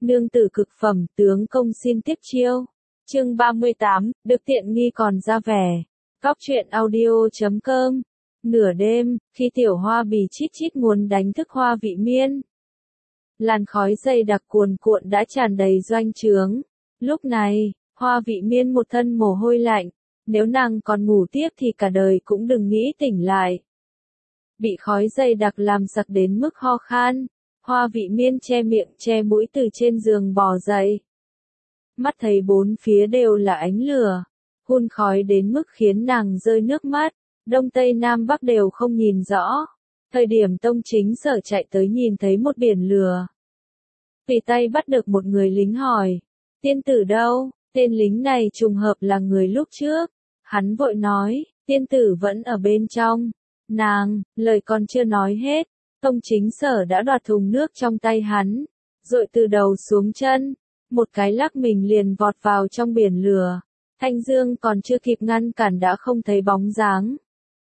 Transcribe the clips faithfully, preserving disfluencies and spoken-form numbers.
nương tử cực phẩm, tướng công xin tiếp chiêu. Chương ba mươi tám, được tiện nghi còn ra vẻ. Góc truyện audio chấm com. Nửa đêm, khi tiểu Hoa Bì chít chít muốn đánh thức Hoa Vị Miên. Làn khói dày đặc cuồn cuộn đã tràn đầy doanh trướng. Lúc này, Hoa Vị Miên một thân mồ hôi lạnh. Nếu nàng còn ngủ tiếp thì cả đời cũng đừng nghĩ tỉnh lại. Bị khói dày đặc làm sặc đến mức ho khan. Hoa Vị Miên che miệng che mũi từ trên giường bò dậy. Mắt thấy bốn phía đều là ánh lửa, hun khói đến mức khiến nàng rơi nước mắt, đông tây nam bắc đều không nhìn rõ. Thời điểm Tông Chính Sở chạy tới nhìn thấy một biển lửa. Tùy tay bắt được một người lính hỏi, tiên tử đâu? Tên lính này trùng hợp là người lúc trước. Hắn vội nói, tiên tử vẫn ở bên trong. Nàng, lời còn chưa nói hết, Tông Chính Sở đã đoạt thùng nước trong tay hắn, dội từ đầu xuống chân, một cái lắc mình liền vọt vào trong biển lửa. Thanh Dương còn chưa kịp ngăn cản đã không thấy bóng dáng.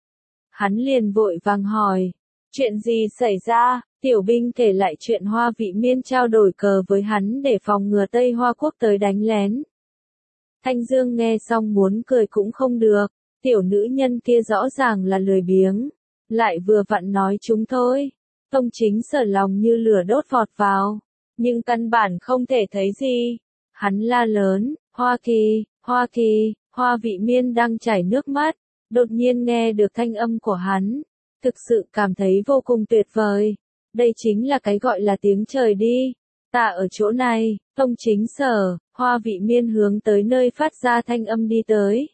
Hắn liền vội vàng hỏi, chuyện gì xảy ra? Tiểu binh kể lại chuyện Hoa Vị Miên trao đổi cờ với hắn để phòng ngừa Tây Hoa Quốc tới đánh lén. Thanh Dương nghe xong muốn cười cũng không được, tiểu nữ nhân kia rõ ràng là lười biếng, lại vừa vặn nói chúng thôi. Tông Chính Sở lòng như lửa đốt vọt vào, nhưng căn bản không thể thấy gì. Hắn la lớn, Hoa Kỳ, Hoa Kỳ, Hoa Vị Miên đang chảy nước mắt, đột nhiên nghe được thanh âm của hắn, thực sự cảm thấy vô cùng tuyệt vời. Đây chính là cái gọi là tiếng trời đi. Ta ở chỗ này. Tông Chính Sở, Hoa Vị Miên hướng tới nơi phát ra thanh âm đi tới.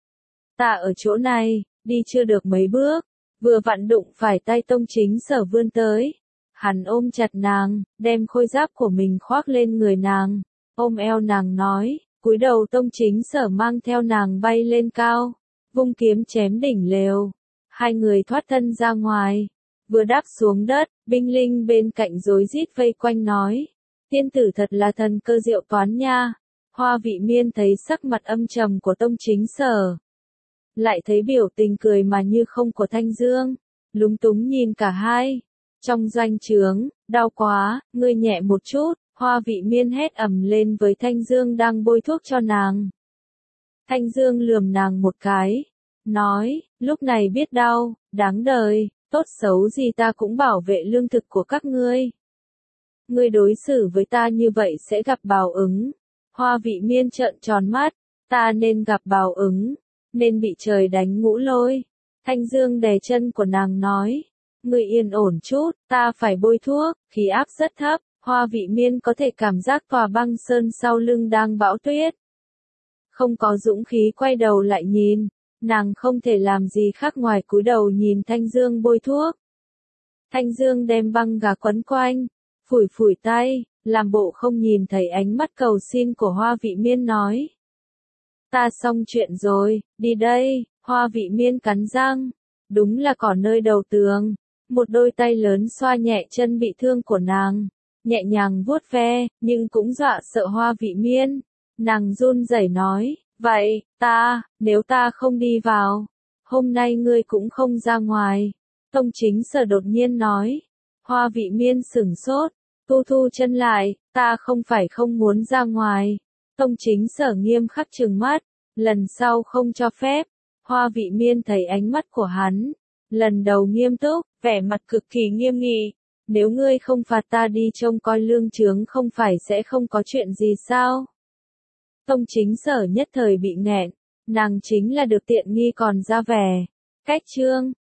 Ta ở chỗ này, đi chưa được mấy bước, vừa vặn đụng phải tay Tông Chính Sở vươn tới. Hắn ôm chặt nàng, đem khôi giáp của mình khoác lên người nàng, ôm eo nàng nói, cúi đầu. Tông Chính Sở mang theo nàng bay lên cao, vung kiếm chém đỉnh lều. Hai người thoát thân ra ngoài, vừa đáp xuống đất, binh linh bên cạnh rối rít vây quanh nói, tiên tử thật là thần cơ diệu toán nha. Hoa Vị Miên thấy sắc mặt âm trầm của Tông Chính Sở, lại thấy biểu tình cười mà như không của Thanh Dương, lúng túng nhìn cả hai. Trong doanh trướng, đau quá, ngươi nhẹ một chút. Hoa Vị Miên hét ầm lên với Thanh Dương đang bôi thuốc cho nàng. Thanh Dương lườm nàng một cái, nói, lúc này biết đau, đáng đời, tốt xấu gì ta cũng bảo vệ lương thực của các ngươi. Ngươi đối xử với ta như vậy sẽ gặp báo ứng. Hoa Vị Miên trợn tròn mắt, ta nên gặp báo ứng, nên bị trời đánh ngũ lôi. Thanh Dương đè chân của nàng nói, ngươi yên ổn chút, ta phải bôi thuốc. Khí áp rất thấp, Hoa Vị Miên có thể cảm giác tòa băng sơn sau lưng đang bão tuyết. Không có dũng khí quay đầu lại nhìn, nàng không thể làm gì khác ngoài cúi đầu nhìn Thanh Dương bôi thuốc. Thanh Dương đem băng gạc quấn quanh, phủi phủi tay, làm bộ không nhìn thấy ánh mắt cầu xin của Hoa Vị Miên nói. Ta xong chuyện rồi, đi đây. Hoa Vị Miên cắn răng, đúng là cỏ nơi đầu tường. Một đôi tay lớn xoa nhẹ chân bị thương của nàng, nhẹ nhàng vuốt ve, nhưng cũng dọa sợ Hoa Vị Miên. Nàng run rẩy nói, vậy, ta, nếu ta không đi vào, hôm nay ngươi cũng không ra ngoài. Tông Chính Sở đột nhiên nói. Hoa Vị Miên sửng sốt, thu thu chân lại, ta không phải không muốn ra ngoài. Tông Chính Sở nghiêm khắc trừng mắt, lần sau không cho phép. Hoa Vị Miên thấy ánh mắt của hắn, lần đầu nghiêm túc, vẻ mặt cực kỳ nghiêm nghị. Nếu ngươi không phạt ta đi trông coi lương trướng không phải sẽ không có chuyện gì sao? Tông Chính Sở nhất thời bị nghẹn, nàng chính là được tiện nghi còn ra vẻ. Cách chương